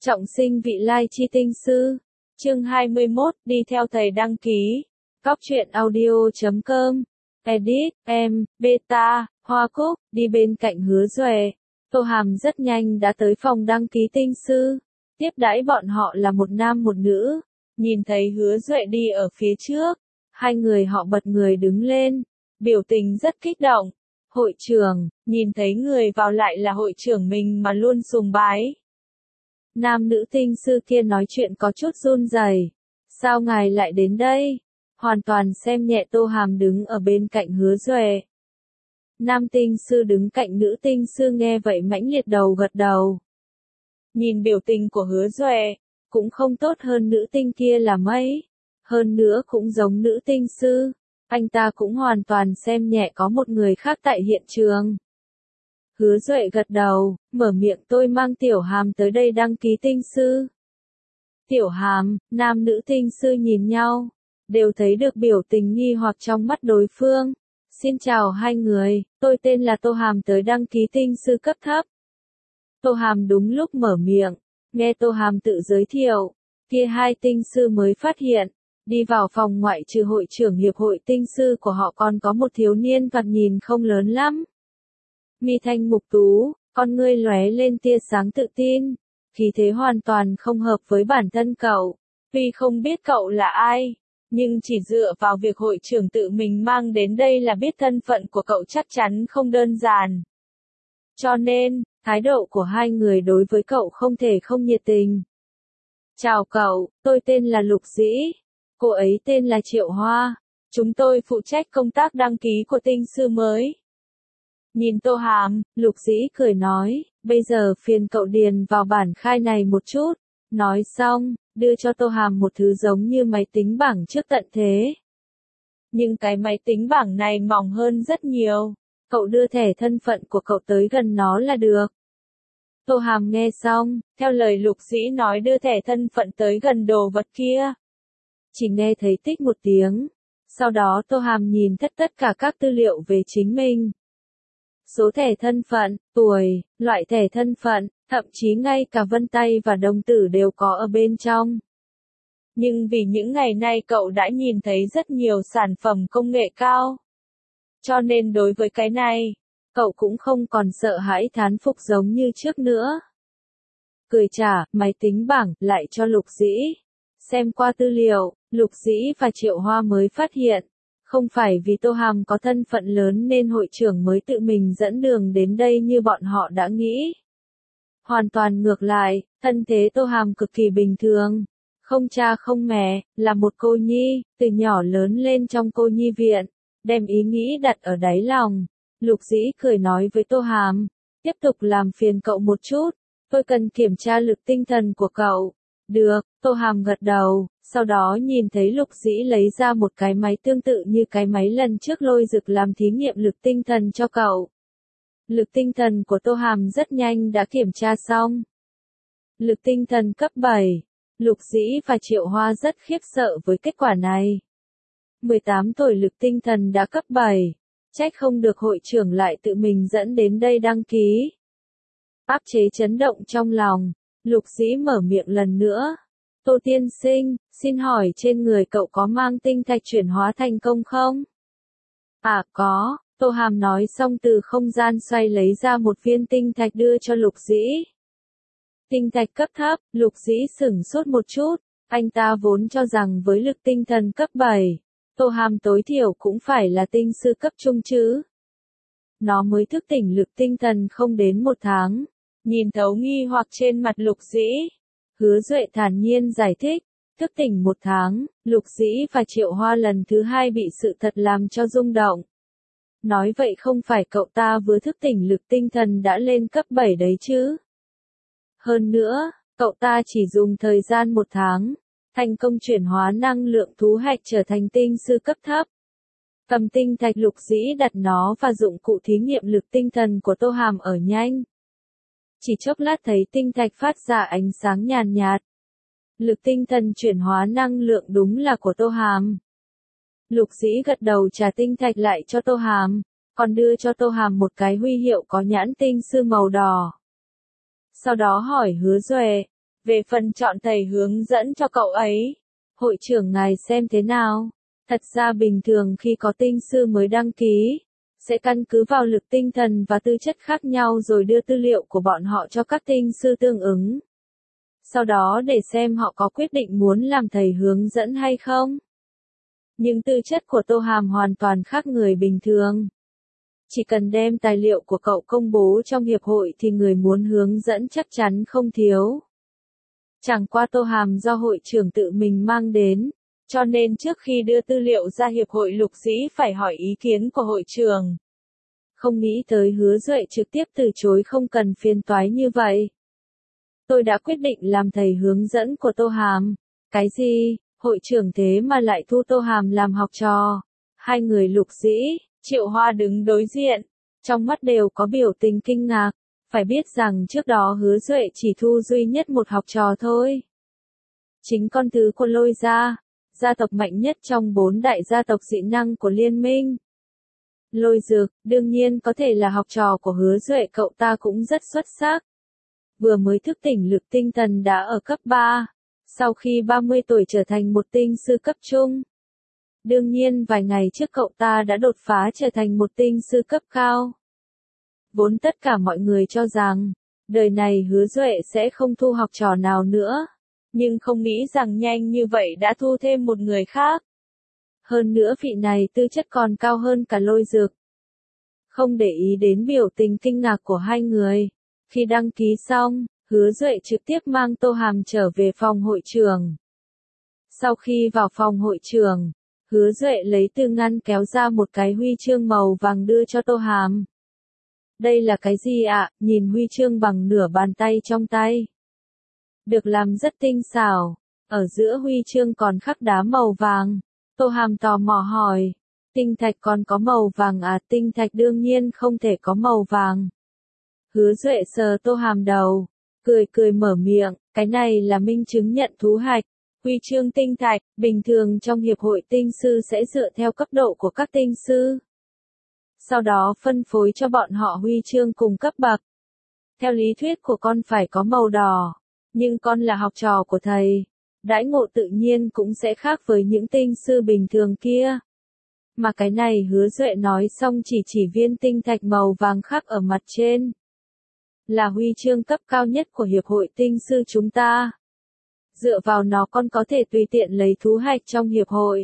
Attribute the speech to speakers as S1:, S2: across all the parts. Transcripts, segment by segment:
S1: Trọng sinh vị lai chi tinh sư. Chương 21, đi theo thầy đăng ký. Cóc truyện audio.com. Edit, em, beta, Hoa Cúc, đi bên cạnh Hứa Duệ. Tô Hàm rất nhanh đã tới phòng đăng ký tinh sư. Tiếp đãi bọn họ là một nam một nữ. Nhìn thấy Hứa Duệ đi ở phía trước. Hai người họ bật người đứng lên. Biểu tình rất kích động. Hội trưởng, nhìn thấy người vào lại là hội trưởng mình mà luôn sùng bái. Nam nữ tinh sư kia nói chuyện có chút run rẩy. Sao ngài lại đến đây? Hoàn toàn xem nhẹ Tô Hàm đứng ở bên cạnh Hứa Duệ. Nam tinh sư đứng cạnh nữ tinh sư nghe vậy mãnh liệt đầu gật đầu. Nhìn biểu tình của Hứa Duệ, cũng không tốt hơn nữ tinh kia là mấy. Hơn nữa cũng giống nữ tinh sư, anh ta cũng hoàn toàn xem nhẹ có một người khác tại hiện trường. Hứa Duệ gật đầu, mở miệng tôi mang Tiểu Hàm tới đây đăng ký tinh sư. Tiểu Hàm, nam nữ tinh sư nhìn nhau, đều thấy được biểu tình nghi hoặc trong mắt đối phương. Xin chào hai người, tôi tên là Tô Hàm tới đăng ký tinh sư cấp thấp. Tô Hàm đúng lúc mở miệng, nghe Tô Hàm tự giới thiệu, kia hai tinh sư mới phát hiện. Đi vào phòng ngoại trừ hội trưởng hiệp hội tinh sư của họ còn có một thiếu niên thoạt nhìn không lớn lắm. Mi thanh mục tú, con ngươi lóe lên tia sáng tự tin, khí thế hoàn toàn không hợp với bản thân cậu. Tuy không biết cậu là ai, nhưng chỉ dựa vào việc hội trưởng tự mình mang đến đây là biết thân phận của cậu chắc chắn không đơn giản. Cho nên, thái độ của hai người đối với cậu không thể không nhiệt tình. Chào cậu, tôi tên là Lục Dĩ. Cô ấy tên là Triệu Hoa. Chúng tôi phụ trách công tác đăng ký của tinh sư mới. Nhìn Tô Hàm, Lục Dĩ cười nói, bây giờ phiền cậu điền vào bản khai này một chút. Nói xong, đưa cho Tô Hàm một thứ giống như máy tính bảng trước tận thế. Nhưng cái máy tính bảng này mỏng hơn rất nhiều. Cậu đưa thẻ thân phận của cậu tới gần nó là được. Tô Hàm nghe xong, theo lời Lục Dĩ nói đưa thẻ thân phận tới gần đồ vật kia. Chỉ nghe thấy tích một tiếng. Sau đó Tô Hàm nhìn tất cả các tư liệu về chính mình. Số thẻ thân phận, tuổi, loại thẻ thân phận, thậm chí ngay cả vân tay và đồng tử đều có ở bên trong. Nhưng vì những ngày nay cậu đã nhìn thấy rất nhiều sản phẩm công nghệ cao. Cho nên đối với cái này, cậu cũng không còn sợ hãi thán phục giống như trước nữa. Cười trả, máy tính bảng, lại cho Lục Dĩ. Xem qua tư liệu, Lục Dĩ và Triệu Hoa mới phát hiện. Không phải vì Tô Hàm có thân phận lớn nên hội trưởng mới tự mình dẫn đường đến đây như bọn họ đã nghĩ. Hoàn toàn ngược lại, thân thế Tô Hàm cực kỳ bình thường. Không cha không mẹ, là một cô nhi, từ nhỏ lớn lên trong cô nhi viện, đem ý nghĩ đặt ở đáy lòng. Lục Dĩ cười nói với Tô Hàm, tiếp tục làm phiền cậu một chút, tôi cần kiểm tra lực tinh thần của cậu. Được, Tô Hàm gật đầu, sau đó nhìn thấy Lục Dĩ lấy ra một cái máy tương tự như cái máy lần trước Lôi Dực làm thí nghiệm lực tinh thần cho cậu. Lực tinh thần của Tô Hàm rất nhanh đã kiểm tra xong. Lực tinh thần cấp 7, Lục Dĩ và Triệu Hoa rất khiếp sợ với kết quả này. 18 tuổi lực tinh thần đã cấp 7, trách không được hội trưởng lại tự mình dẫn đến đây đăng ký. Áp chế chấn động trong lòng. Lục Dĩ mở miệng lần nữa. Tô tiên sinh, xin hỏi trên người cậu có mang tinh thạch chuyển hóa thành công không? À có, Tô Hàm nói xong từ không gian xoay lấy ra một viên tinh thạch đưa cho Lục Dĩ. Tinh thạch cấp thấp, Lục Dĩ sửng sốt một chút, anh ta vốn cho rằng với lực tinh thần cấp 7, Tô Hàm tối thiểu cũng phải là tinh sư cấp trung chứ. Nó mới thức tỉnh lực tinh thần không đến một tháng. Nhìn thấu nghi hoặc trên mặt Lục Dĩ, Hứa Duệ thản nhiên giải thích, thức tỉnh một tháng, Lục Dĩ và Triệu Hoa lần thứ hai bị sự thật làm cho rung động. Nói vậy không phải cậu ta vừa thức tỉnh lực tinh thần đã lên cấp 7 đấy chứ. Hơn nữa, cậu ta chỉ dùng thời gian một tháng, thành công chuyển hóa năng lượng thú hạch trở thành tinh sư cấp thấp. Cầm tinh thạch Lục Dĩ đặt nó và dụng cụ thí nghiệm lực tinh thần của Tô Hàm ở nhanh. Chỉ chốc lát thấy tinh thạch phát ra ánh sáng nhàn nhạt. Lực tinh thần chuyển hóa năng lượng đúng là của Tô Hàm. Lục Dĩ gật đầu trả tinh thạch lại cho Tô Hàm, còn đưa cho Tô Hàm một cái huy hiệu có nhãn tinh sư màu đỏ. Sau đó hỏi Hứa Duệ, Về phần chọn thầy hướng dẫn cho cậu ấy, hội trưởng ngài xem thế nào? Thật ra bình thường khi có tinh sư mới đăng ký, sẽ căn cứ vào lực tinh thần và tư chất khác nhau rồi đưa tư liệu của bọn họ cho các tinh sư tương ứng. Sau đó để xem họ có quyết định muốn làm thầy hướng dẫn hay không. Nhưng tư chất của Tô Hàm hoàn toàn khác người bình thường. Chỉ cần đem tài liệu của cậu công bố trong hiệp hội thì người muốn hướng dẫn chắc chắn không thiếu. Chẳng qua Tô Hàm do hội trưởng tự mình mang đến, cho nên trước khi đưa tư liệu ra hiệp hội Lục Dĩ phải hỏi ý kiến của hội trưởng. Không nghĩ tới Hứa Duệ trực tiếp từ chối không cần phiền toái như vậy. Tôi đã quyết định làm thầy hướng dẫn của Tô Hàm. Cái gì? Hội trưởng thế mà lại thu Tô Hàm làm học trò. Hai người Lục Dĩ, Triệu Hoa đứng đối diện, trong mắt đều có biểu tình kinh ngạc. Phải biết rằng trước đó Hứa Duệ chỉ thu duy nhất một học trò thôi. Chính con thứ của Lôi gia, gia tộc mạnh nhất trong 4 đại gia tộc dị năng của liên minh. Lôi Dược, đương nhiên có thể là học trò của Hứa Duệ, cậu ta cũng rất xuất sắc. Vừa mới thức tỉnh lực tinh thần đã ở cấp 3, sau khi 30 tuổi trở thành một tinh sư cấp trung. Đương nhiên vài ngày trước cậu ta đã đột phá trở thành một tinh sư cấp cao. Vốn tất cả mọi người cho rằng, đời này Hứa Duệ sẽ không thu học trò nào nữa, nhưng không nghĩ rằng nhanh như vậy đã thu thêm một người khác. Hơn nữa vị này tư chất còn cao hơn cả Lôi Dược. Không để ý đến biểu tình kinh ngạc của hai người, khi đăng ký xong, Hứa Duệ trực tiếp mang Tô Hàm trở về phòng hội trường. Sau khi vào phòng hội trường, Hứa Duệ lấy từ ngăn kéo ra một cái huy chương màu vàng đưa cho Tô Hàm. Đây là cái gì ạ? Nhìn huy chương bằng nửa bàn tay trong tay. Được làm rất tinh xảo, ở giữa huy chương còn khắc đá màu vàng. Tô Hàm tò mò hỏi, tinh thạch còn có màu vàng à? Tinh thạch đương nhiên không thể có màu vàng. Hứa Duệ sờ Tô Hàm đầu, cười cười mở miệng, cái này là minh chứng nhận thú hạch. Huy chương tinh thạch, bình thường trong hiệp hội tinh sư sẽ dựa theo cấp độ của các tinh sư. Sau đó phân phối cho bọn họ huy chương cùng cấp bậc. Theo lý thuyết của con phải có màu đỏ, nhưng con là học trò của thầy, đãi ngộ tự nhiên cũng sẽ khác với những tinh sư bình thường kia. Mà cái này Hứa Duệ nói xong chỉ viên tinh thạch màu vàng khắc ở mặt trên. Là huy chương cấp cao nhất của hiệp hội tinh sư chúng ta. Dựa vào nó con có thể tùy tiện lấy thú hạch trong hiệp hội.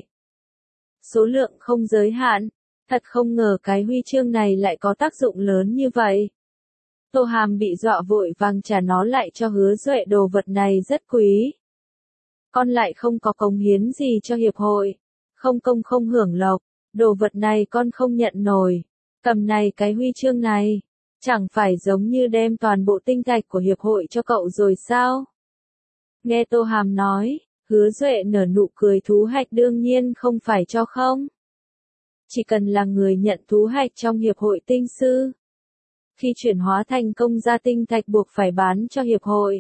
S1: Số lượng không giới hạn. Thật không ngờ cái huy chương này lại có tác dụng lớn như vậy. Tô Hàm bị dọa vội vàng trả nó lại cho Hứa Duệ, đồ vật này rất quý. Con lại không có cống hiến gì cho hiệp hội. Không công không hưởng lộc. Đồ vật này con không nhận nổi. Cầm này cái huy chương này. Chẳng phải giống như đem toàn bộ tinh thạch của hiệp hội cho cậu rồi sao? Nghe Tô Hàm nói, Hứa Duệ nở nụ cười, thú hạch đương nhiên không phải cho không. Chỉ cần là người nhận thú hạch trong hiệp hội tinh sư. Khi chuyển hóa thành công ra tinh thạch buộc phải bán cho hiệp hội.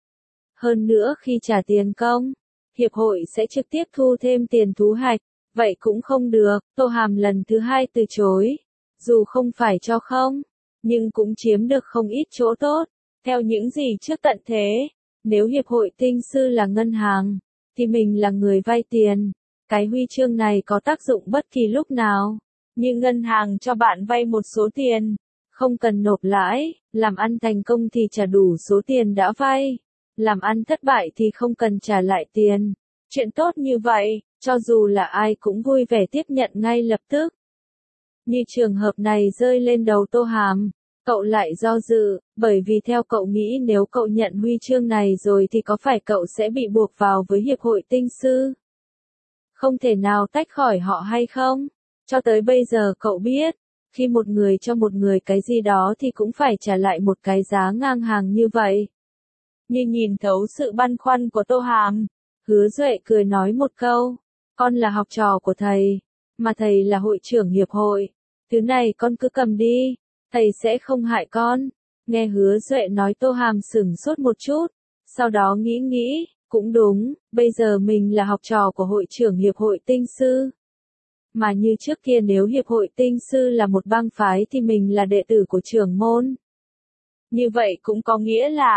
S1: Hơn nữa khi trả tiền công, hiệp hội sẽ trực tiếp thu thêm tiền thú hạch. Vậy cũng không được, Tô Hàm lần thứ hai từ chối. Dù không phải cho không, nhưng cũng chiếm được không ít chỗ tốt. Theo những gì trước tận thế, nếu hiệp hội tinh sư là ngân hàng, thì mình là người vay tiền. Cái huy chương này có tác dụng bất kỳ lúc nào. Như ngân hàng cho bạn vay một số tiền, không cần nộp lãi, làm ăn thành công thì trả đủ số tiền đã vay. Làm ăn thất bại thì không cần trả lại tiền. Chuyện tốt như vậy, cho dù là ai cũng vui vẻ tiếp nhận ngay lập tức. Như trường hợp này rơi lên đầu Tô Hàm, cậu lại do dự, bởi vì theo cậu nghĩ nếu cậu nhận huy chương này rồi thì có phải cậu sẽ bị buộc vào với hiệp hội tinh sư? Không thể nào tách khỏi họ hay không? Cho tới bây giờ cậu biết, khi một người cho một người cái gì đó thì cũng phải trả lại một cái giá ngang hàng như vậy. Như nhìn thấu sự băn khoăn của Tô Hàm, Hứa Duệ cười nói một câu, con là học trò của thầy, mà thầy là hội trưởng hiệp hội, thứ này con cứ cầm đi, thầy sẽ không hại con. Nghe Hứa Duệ nói Tô Hàm sửng sốt một chút, sau đó nghĩ, cũng đúng, bây giờ mình là học trò của hội trưởng hiệp hội tinh sư. Mà như trước kia nếu hiệp hội tinh sư là một bang phái thì mình là đệ tử của trưởng môn. Như vậy cũng có nghĩa là,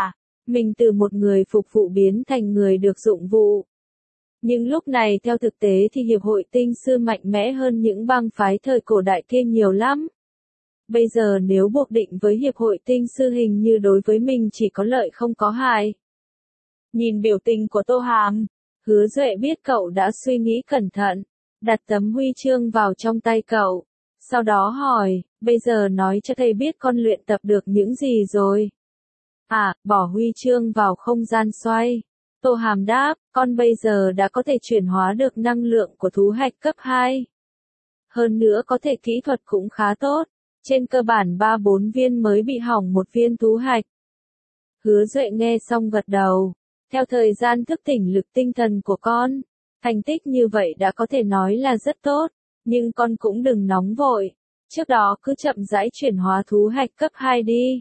S1: mình từ một người phục vụ biến thành người được dụng vụ. Nhưng lúc này theo thực tế thì hiệp hội tinh sư mạnh mẽ hơn những bang phái thời cổ đại kia nhiều lắm. Bây giờ nếu buộc định với hiệp hội tinh sư hình như đối với mình chỉ có lợi không có hại. Nhìn biểu tình của Tô Hàm, Hứa Duệ biết cậu đã suy nghĩ cẩn thận, đặt tấm huy chương vào trong tay cậu. Sau đó hỏi, bây giờ nói cho thầy biết con luyện tập được những gì rồi. À, bỏ huy chương vào không gian xoay. Tô Hàm đáp, con bây giờ đã có thể chuyển hóa được năng lượng của thú hạch cấp 2. Hơn nữa có thể kỹ thuật cũng khá tốt. Trên cơ bản 3-4 viên mới bị hỏng một viên thú hạch. Hứa Duệ nghe xong gật đầu. Theo thời gian thức tỉnh lực tinh thần của con, thành tích như vậy đã có thể nói là rất tốt. Nhưng con cũng đừng nóng vội. Trước đó cứ chậm rãi chuyển hóa thú hạch cấp 2 đi.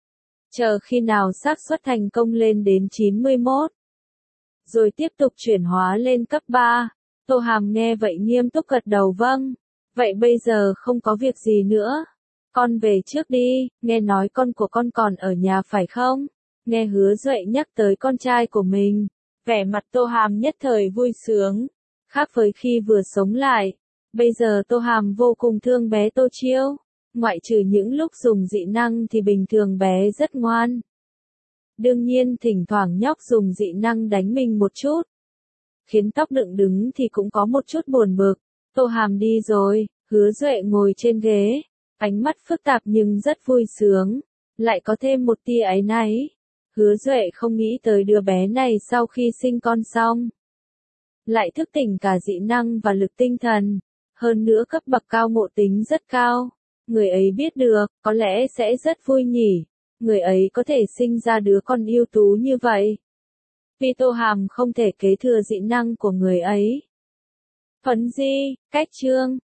S1: Chờ khi nào xác suất thành công lên đến 91. Rồi tiếp tục chuyển hóa lên cấp 3. Tô Hàm nghe vậy nghiêm túc gật đầu vâng. Vậy bây giờ không có việc gì nữa. Con về trước đi, nghe nói con của con còn ở nhà phải không? Nghe Hứa Duệ nhắc tới con trai của mình. Vẻ mặt Tô Hàm nhất thời vui sướng. Khác với khi vừa sống lại. Bây giờ Tô Hàm vô cùng thương bé Tô Chiêu. Ngoại trừ những lúc dùng dị năng thì bình thường bé rất ngoan. Đương nhiên thỉnh thoảng nhóc dùng dị năng đánh mình một chút. Khiến tóc dựng đứng thì cũng có một chút buồn bực. Tô Hàm đi rồi, Hứa Duệ ngồi trên ghế. Ánh mắt phức tạp nhưng rất vui sướng. Lại có thêm một tia áy náy. Hứa Duệ không nghĩ tới đứa bé này sau khi sinh con xong. Lại thức tỉnh cả dị năng và lực tinh thần. Hơn nữa cấp bậc cao ngộ tính rất cao. Người ấy biết được, có lẽ sẽ rất vui nhỉ. Người ấy có thể sinh ra đứa con ưu tú như vậy. Vì Tô Hàm không thể kế thừa dị năng của người ấy. Phấn Di, cách chương.